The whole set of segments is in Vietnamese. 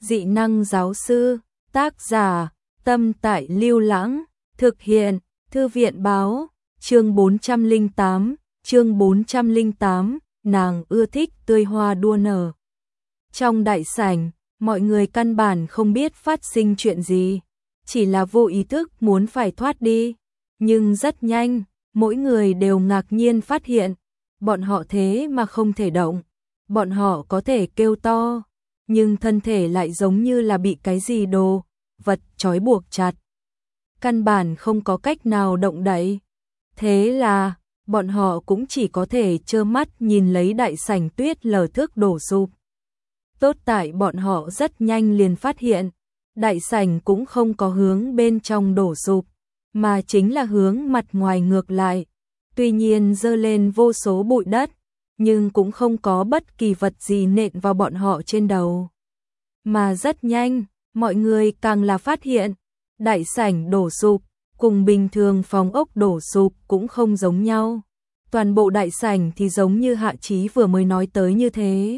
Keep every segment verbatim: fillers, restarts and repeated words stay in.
Dị năng giáo sư, tác giả, Tâm Tại Lưu Lãng, thực hiện, Thư viện báo, chương bốn trăm lẻ tám, chương bốn trăm lẻ tám, nàng ưa thích tươi hoa đua nở. Trong đại sảnh, mọi người căn bản không biết phát sinh chuyện gì, chỉ là vô ý thức muốn phải thoát đi, nhưng rất nhanh, mỗi người đều ngạc nhiên phát hiện, bọn họ thế mà không thể động, bọn họ có thể kêu to, nhưng thân thể lại giống như là bị cái gì đồ vật trói buộc chặt, căn bản không có cách nào động đậy. Thế là, bọn họ cũng chỉ có thể trơ mắt nhìn lấy đại sảnh tuyết lở thước đổ sụp. Tốt tại bọn họ rất nhanh liền phát hiện, đại sảnh cũng không có hướng bên trong đổ sụp, mà chính là hướng mặt ngoài ngược lại. Tuy nhiên dơ lên vô số bụi đất, nhưng cũng không có bất kỳ vật gì nện vào bọn họ trên đầu. Mà rất nhanh, mọi người càng là phát hiện, đại sảnh đổ sụp, cùng bình thường phòng ốc đổ sụp cũng không giống nhau. Toàn bộ đại sảnh thì giống như Hạ Chí vừa mới nói tới như thế.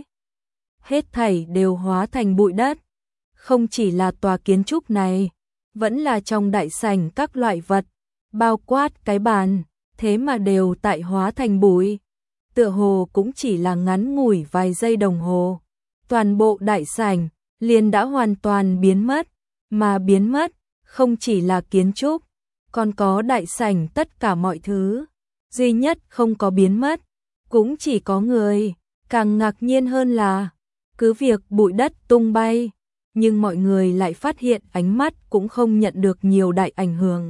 Hết thảy đều hóa thành bụi đất. Không chỉ là tòa kiến trúc này, vẫn là trong đại sảnh các loại vật, bao quát cái bàn, thế mà đều tại hóa thành bụi. Tựa hồ cũng chỉ là ngắn ngủi vài giây đồng hồ. Toàn bộ đại sảnh liền đã hoàn toàn biến mất, mà biến mất không chỉ là kiến trúc, còn có đại sảnh tất cả mọi thứ. Duy nhất không có biến mất, cũng chỉ có người. Càng ngạc nhiên hơn là, cứ việc bụi đất tung bay, nhưng mọi người lại phát hiện ánh mắt cũng không nhận được nhiều đại ảnh hưởng.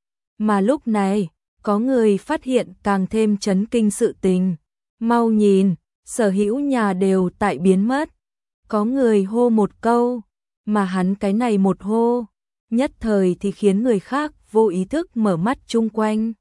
Mà lúc này, có người phát hiện càng thêm chấn kinh sự tình. Mau nhìn, sở hữu nhà đều tại biến mất. Có người hô một câu, mà hắn cái này một hô, nhất thời thì khiến người khác vô ý thức mở mắt chung quanh.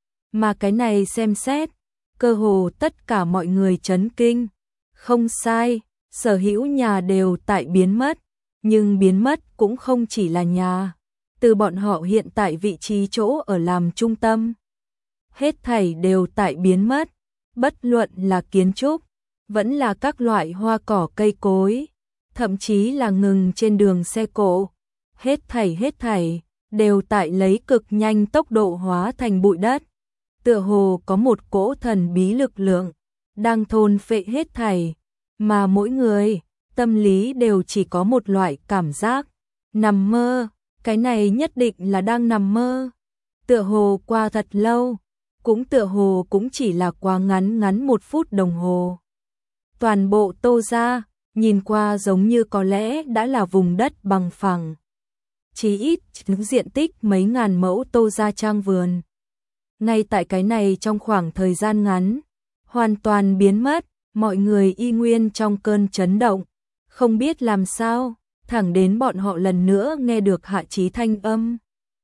Mà cái này xem xét, cơ hồ tất cả mọi người chấn kinh. Không sai, sở hữu nhà đều tại biến mất, nhưng biến mất cũng không chỉ là nhà. Từ bọn họ hiện tại vị trí chỗ ở làm trung tâm, hết thảy đều tại biến mất, bất luận là kiến trúc, vẫn là các loại hoa cỏ cây cối, thậm chí là ngừng trên đường xe cộ. Hết thảy hết thảy, đều tại lấy cực nhanh tốc độ hóa thành bụi đất. Tựa hồ có một cỗ thần bí lực lượng, đang thôn phệ hết thảy, mà mỗi người, tâm lý đều chỉ có một loại cảm giác, nằm mơ, cái này nhất định là đang nằm mơ. Tựa hồ qua thật lâu, cũng tựa hồ cũng chỉ là quá ngắn ngắn một phút đồng hồ. Toàn bộ Tô gia, nhìn qua giống như có lẽ đã là vùng đất bằng phẳng. Chỉ ít diện tích mấy ngàn mẫu Tô gia trang vườn. Ngay tại cái này trong khoảng thời gian ngắn, hoàn toàn biến mất, mọi người y nguyên trong cơn chấn động, không biết làm sao, thẳng đến bọn họ lần nữa nghe được Hạ Chí thanh âm.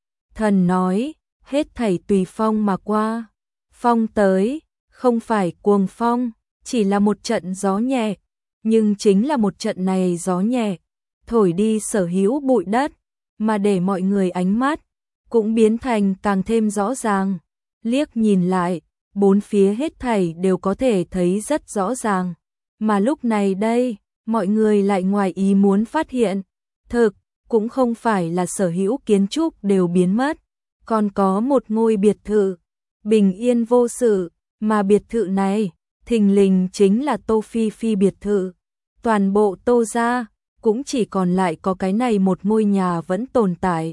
Thần nói, hết thảy tùy phong mà qua. Phong tới, không phải cuồng phong, chỉ là một trận gió nhẹ, nhưng chính là một trận này gió nhẹ, thổi đi sở hữu bụi đất, mà để mọi người ánh mắt cũng biến thành càng thêm rõ ràng. Liếc nhìn lại, bốn phía hết thảy đều có thể thấy rất rõ ràng. Mà lúc này đây, mọi người lại ngoài ý muốn phát hiện, thực cũng không phải là sở hữu kiến trúc đều biến mất, còn có một ngôi biệt thự bình yên vô sự, mà biệt thự này thình lình chính là Tô Phi Phi biệt thự. Toàn bộ Tô gia cũng chỉ còn lại có cái này một ngôi nhà vẫn tồn tại.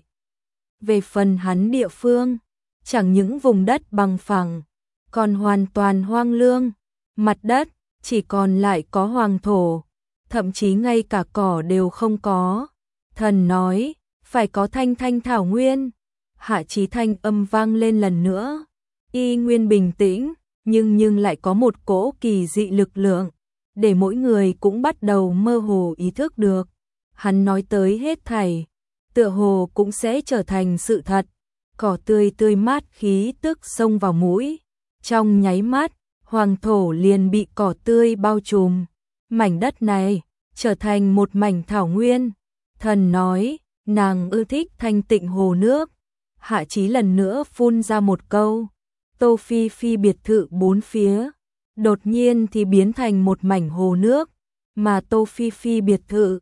Về phần hắn địa phương, chẳng những vùng đất bằng phẳng, còn hoàn toàn hoang lương, mặt đất chỉ còn lại có hoàng thổ, thậm chí ngay cả cỏ đều không có. Thần nói, phải có thanh thanh thảo nguyên. Hạ Chí thanh âm vang lên lần nữa, y nguyên bình tĩnh, nhưng nhưng lại có một cỗ kỳ dị lực lượng, để mỗi người cũng bắt đầu mơ hồ ý thức được. Hắn nói tới hết thảy, tựa hồ cũng sẽ trở thành sự thật. Cỏ tươi tươi mát khí tức xông vào mũi, trong nháy mắt, hoàng thổ liền bị cỏ tươi bao trùm. Mảnh đất này trở thành một mảnh thảo nguyên. Thần nói, nàng ưa thích thanh tịnh hồ nước. Hạ Chí lần nữa phun ra một câu. Tô Phi Phi biệt thự bốn phía, đột nhiên thì biến thành một mảnh hồ nước, mà Tô Phi Phi biệt thự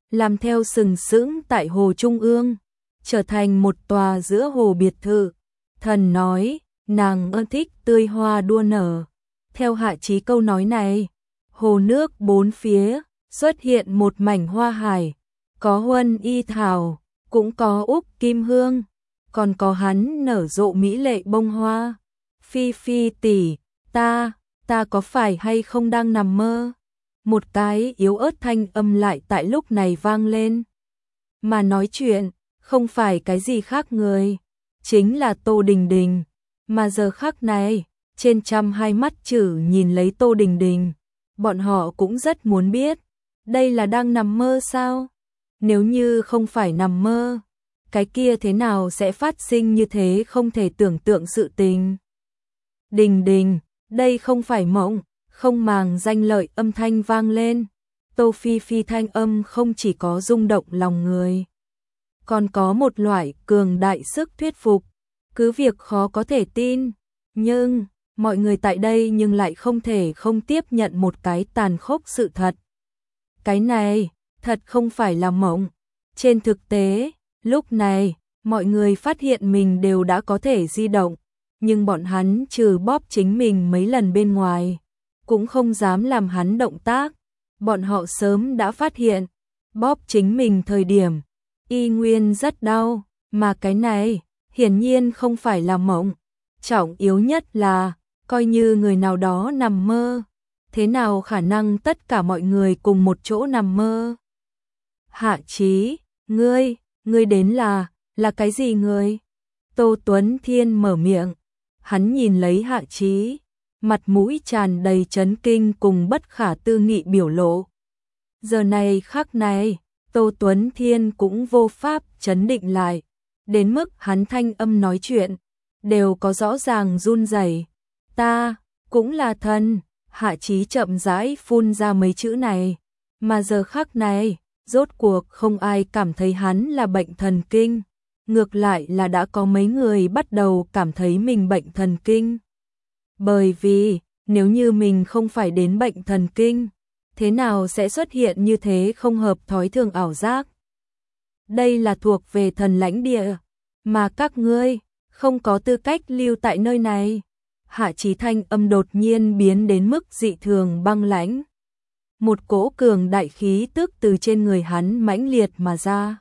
làm theo sừng sững tại hồ Trung ương, trở thành một tòa giữa hồ biệt thự. Thần nói, nàng ưa thích tươi hoa đua nở. Theo Hạ Chí câu nói này, hồ nước bốn phía xuất hiện một mảnh hoa hải, có huân y thảo, cũng có úc kim hương, còn có hắn nở rộ mỹ lệ bông hoa. Phi Phi tỷ, ta, ta có phải hay không đang nằm mơ? Một cái yếu ớt thanh âm lại tại lúc này vang lên. Mà nói chuyện, không phải cái gì khác người, chính là Tô Đình Đình. Mà giờ khắc này, trên trăm hai mắt chử nhìn lấy Tô Đình Đình. Bọn họ cũng rất muốn biết, đây là đang nằm mơ sao? Nếu như không phải nằm mơ, cái kia thế nào sẽ phát sinh như thế không thể tưởng tượng sự tình. Đình Đình, đây không phải mộng, không màng danh lợi âm thanh vang lên. Tô Phi Phi thanh âm không chỉ có rung động lòng người, còn có một loại cường đại sức thuyết phục, cứ việc khó có thể tin, nhưng mọi người tại đây nhưng lại không thể không tiếp nhận một cái tàn khốc sự thật. Cái này, thật không phải là mộng. Trên thực tế, lúc này, mọi người phát hiện mình đều đã có thể di động, nhưng bọn hắn trừ bóp chính mình mấy lần bên ngoài, cũng không dám làm hắn động tác. Bọn họ sớm đã phát hiện, bóp chính mình thời điểm, y nguyên rất đau, mà cái này, hiển nhiên không phải là mộng. Trọng yếu nhất là, coi như người nào đó nằm mơ, thế nào khả năng tất cả mọi người cùng một chỗ nằm mơ? Hạ Chí, ngươi, ngươi đến là, là cái gì ngươi? Tô Tuấn Thiên mở miệng, hắn nhìn lấy Hạ Chí, mặt mũi tràn đầy chấn kinh cùng bất khả tư nghị biểu lộ. Giờ này khắc này, Tô Tuấn Thiên cũng vô pháp chấn định lại, đến mức hắn thanh âm nói chuyện, đều có rõ ràng run rẩy. Ta, cũng là thần. Hạ Chí chậm rãi phun ra mấy chữ này, mà giờ khắc này, rốt cuộc không ai cảm thấy hắn là bệnh thần kinh, ngược lại là đã có mấy người bắt đầu cảm thấy mình bệnh thần kinh. Bởi vì, nếu như mình không phải đến bệnh thần kinh, thế nào sẽ xuất hiện như thế không hợp thói thường ảo giác? Đây là thuộc về thần lãnh địa, mà các ngươi không có tư cách lưu tại nơi này. Hạ Chí thanh âm đột nhiên biến đến mức dị thường băng lãnh. Một cỗ cường đại khí tức từ trên người hắn mãnh liệt mà ra.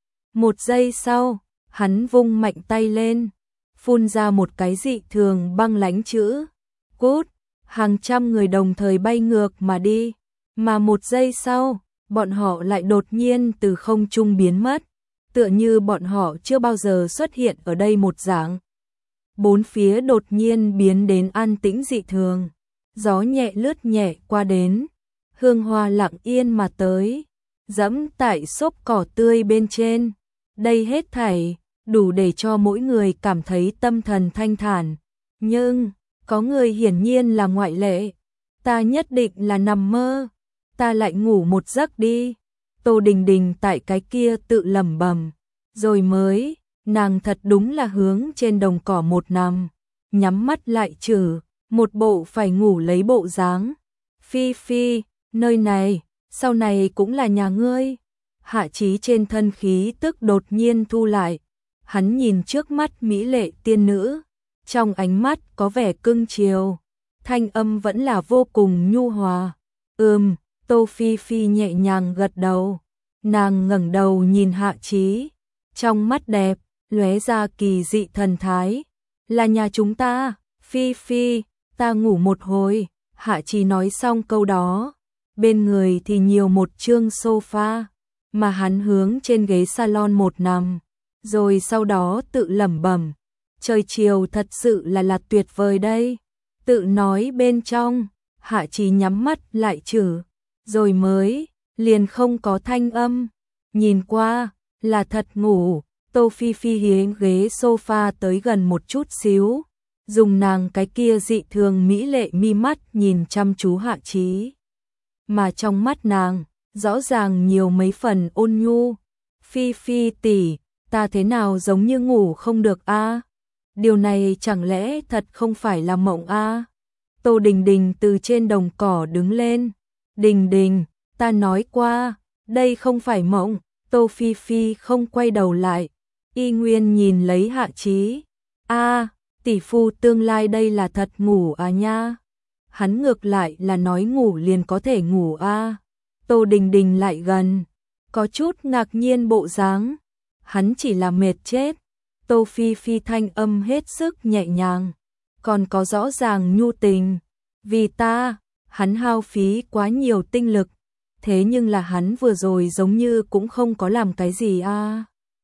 Một giây sau, hắn vung mạnh tay lên, phun ra một cái dị thường băng lãnh chữ. Cút, hàng trăm người đồng thời bay ngược mà đi. Mà một giây sau, bọn họ lại đột nhiên từ không trung biến mất. Tựa như bọn họ chưa bao giờ xuất hiện ở đây một dạng. Bốn phía đột nhiên biến đến an tĩnh dị thường, gió nhẹ lướt nhẹ qua đến, hương hoa lặng yên mà tới, dẫm tại xốp cỏ tươi bên trên. Đây hết thảy, đủ để cho mỗi người cảm thấy tâm thần thanh thản. Nhưng, có người hiển nhiên là ngoại lệ. Ta nhất định là nằm mơ, ta lại ngủ một giấc đi. Tô Đình Đình tại cái kia tự lẩm bẩm, rồi mới... Nàng thật đúng là hướng trên đồng cỏ một nằm, nhắm mắt lại trừ, một bộ phải ngủ lấy bộ dáng. Phi Phi, nơi này, sau này cũng là nhà ngươi. Hạ Chí trên thân khí tức đột nhiên thu lại, hắn nhìn trước mắt mỹ lệ tiên nữ, trong ánh mắt có vẻ cưng chiều, thanh âm vẫn là vô cùng nhu hòa. Ừm, Tô Phi Phi nhẹ nhàng gật đầu, nàng ngẩng đầu nhìn Hạ Chí, trong mắt đẹp lóe ra kỳ dị thần thái. Là nhà chúng ta, Phi Phi, ta ngủ một hồi. Hạ Chí nói xong câu đó, bên người thì nhiều một chương sofa, mà hắn hướng trên ghế salon một nằm, rồi sau đó tự lẩm bẩm, trời chiều thật sự là là tuyệt vời đây. Tự nói bên trong, Hạ Chí nhắm mắt lại chử, rồi mới, liền không có thanh âm, nhìn qua, là thật ngủ. Tô Phi Phi hiến ghế sofa tới gần một chút xíu, dùng nàng cái kia dị thường mỹ lệ mi mắt nhìn chăm chú Hạ Chí. Mà trong mắt nàng, rõ ràng nhiều mấy phần ôn nhu. Phi Phi tỷ, ta thế nào giống như ngủ không được a? Điều này chẳng lẽ thật không phải là mộng a? Tô Đình Đình từ trên đồng cỏ đứng lên. Đình Đình, ta nói qua, Đây không phải mộng. Tô Phi Phi không quay đầu lại, y nguyên nhìn lấy Hạ Chí. A, tỷ phu tương lai đây là thật ngủ à nha. Hắn ngược lại là nói ngủ liền có thể ngủ a. À. Tô Đình Đình lại gần, có chút ngạc nhiên bộ dáng. Hắn chỉ là mệt chết. Tô Phi Phi thanh âm hết sức nhẹ nhàng, còn có rõ ràng nhu tình. Vì ta, hắn hao phí quá nhiều tinh lực, thế nhưng là hắn vừa rồi giống như cũng không có làm cái gì a. À.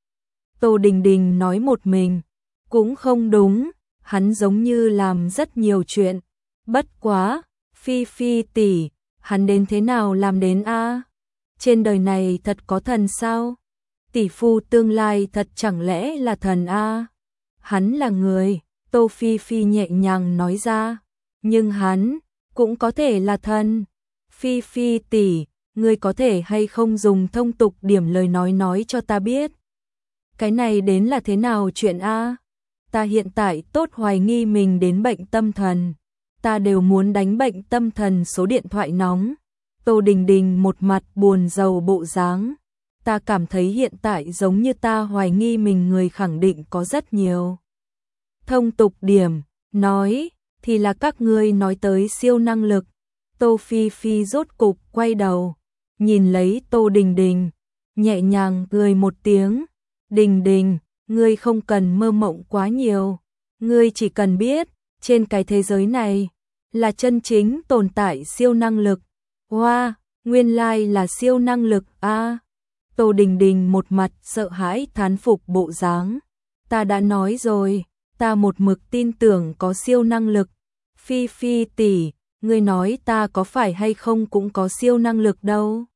Tô Đình Đình nói một mình, cũng không đúng, hắn giống như làm rất nhiều chuyện. Bất quá, Phi Phi tỷ, hắn đến thế nào làm đến a? À? Trên đời này thật có thần sao? Tỷ phu tương lai thật chẳng lẽ là thần a? À? Hắn là người, Tô Phi Phi nhẹ nhàng nói ra, nhưng hắn cũng có thể là thần. Phi Phi tỷ, ngươi có thể hay không dùng thông tục điểm lời nói nói cho ta biết. Cái này đến là thế nào chuyện a? À? Ta hiện tại tốt hoài nghi mình đến bệnh tâm thần. Ta đều muốn đánh bệnh tâm thần số điện thoại nóng. Tô Đình Đình một mặt buồn rầu bộ dáng. Ta cảm thấy hiện tại giống như ta hoài nghi mình người khẳng định có rất nhiều. Thông tục điểm, nói, thì là các ngươi nói tới siêu năng lực. Tô Phi Phi rốt cục quay đầu, nhìn lấy Tô Đình Đình, nhẹ nhàng cười một tiếng. Đình Đình, ngươi không cần mơ mộng quá nhiều. Ngươi chỉ cần biết, trên cái thế giới này, là chân chính tồn tại siêu năng lực. Wow, nguyên lai là siêu năng lực a. À, Tô Đình Đình một mặt sợ hãi thán phục bộ dáng. Ta đã nói rồi, ta một mực tin tưởng có siêu năng lực. Phi Phi tỷ, ngươi nói ta có phải hay không cũng có siêu năng lực đâu.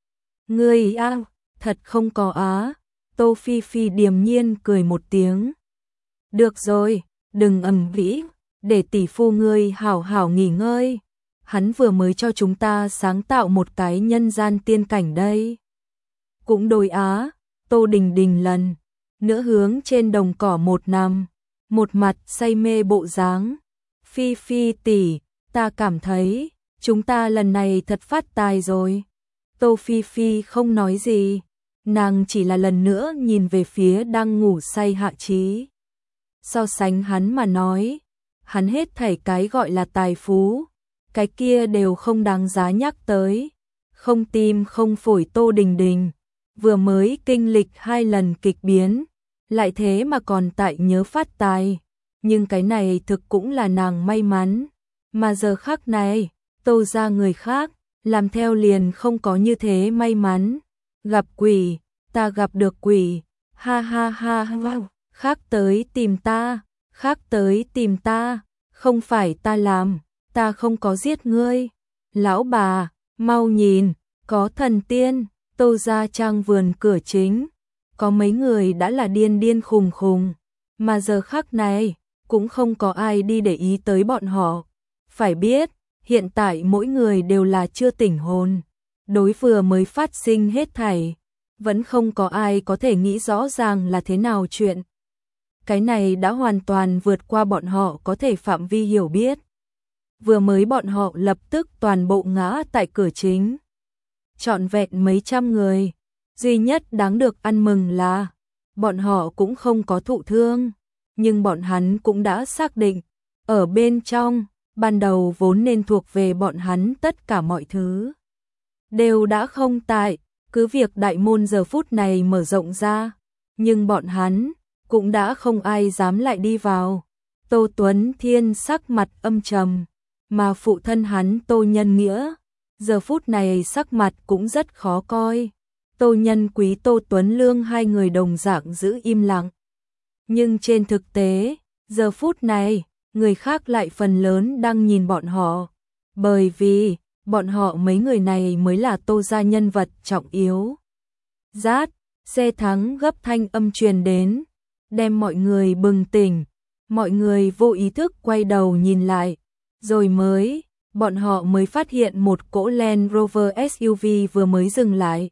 Ngươi a, à, thật không có á. Tô Phi Phi điềm nhiên cười một tiếng. Được rồi, đừng ầm ĩ, để tỷ phu ngươi hảo hảo nghỉ ngơi. Hắn vừa mới cho chúng ta sáng tạo một cái nhân gian tiên cảnh đây. Cũng đôi á, Tô Đình Đình lần nữa hướng trên đồng cỏ một nằm, một mặt say mê bộ dáng. Phi Phi tỷ, ta cảm thấy chúng ta lần này thật phát tài rồi. Tô Phi Phi không nói gì, nàng chỉ là lần nữa nhìn về phía đang ngủ say Hạ Chí. So sánh hắn mà nói, hắn hết thảy cái gọi là tài phú, cái kia đều không đáng giá nhắc tới. Không tim không phổi Tô Đình Đình, vừa mới kinh lịch hai lần kịch biến, lại thế mà còn tại nhớ phát tài. Nhưng cái này thực cũng là nàng may mắn. Mà giờ khắc này, Tô ra người khác, làm theo liền không có như thế may mắn. Gặp quỷ, ta gặp được quỷ, ha ha ha ha, khác tới tìm ta, khác tới tìm ta, không phải ta làm, ta không có giết ngươi. Lão bà, mau nhìn, có thần tiên. Tô ra trang vườn cửa chính, có mấy người đã là điên điên khùng khùng, mà giờ khắc này, cũng không có ai đi để ý tới bọn họ. Phải biết, hiện tại mỗi người đều là chưa tỉnh hồn, đối vừa mới phát sinh hết thảy, vẫn không có ai có thể nghĩ rõ ràng là thế nào chuyện. Cái này đã hoàn toàn vượt qua bọn họ có thể phạm vi hiểu biết. Vừa mới bọn họ lập tức toàn bộ ngã tại cửa chính. Trọn vẹn mấy trăm người, duy nhất đáng được ăn mừng là bọn họ cũng không có thụ thương, nhưng bọn hắn cũng đã xác định, ở bên trong, ban đầu vốn nên thuộc về bọn hắn tất cả mọi thứ đều đã không tại, cứ việc đại môn giờ phút này mở rộng ra, nhưng bọn hắn cũng đã không ai dám lại đi vào. Tô Tuấn Thiên sắc mặt âm trầm, mà phụ thân hắn Tô Nhân Nghĩa giờ phút này sắc mặt cũng rất khó coi. Tô Nhân Quý Tô Tuấn Lương hai người đồng dạng giữ im lặng. Nhưng trên thực tế, giờ phút này, người khác lại phần lớn đang nhìn bọn họ. Bởi vì, bọn họ mấy người này mới là Tô gia nhân vật trọng yếu. Rát, xe thắng gấp thanh âm truyền đến, đem mọi người bừng tỉnh. Mọi người vô ý thức quay đầu nhìn lại, rồi mới... bọn họ mới phát hiện một cỗ Land Rover ét u vê vừa mới dừng lại.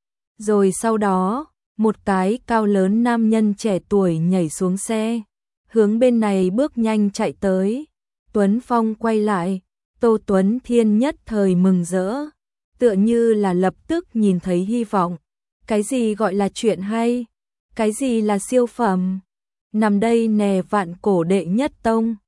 Rồi sau đó, một cái cao lớn nam nhân trẻ tuổi nhảy xuống xe, hướng bên này bước nhanh chạy tới. Tuấn Phong quay lại, Tô Tuấn Thiên nhất thời mừng rỡ. tựa như là lập tức nhìn thấy hy vọng. Cái gì gọi là chuyện hay? Cái gì là siêu phẩm? Nằm đây nè vạn cổ đệ nhất tông.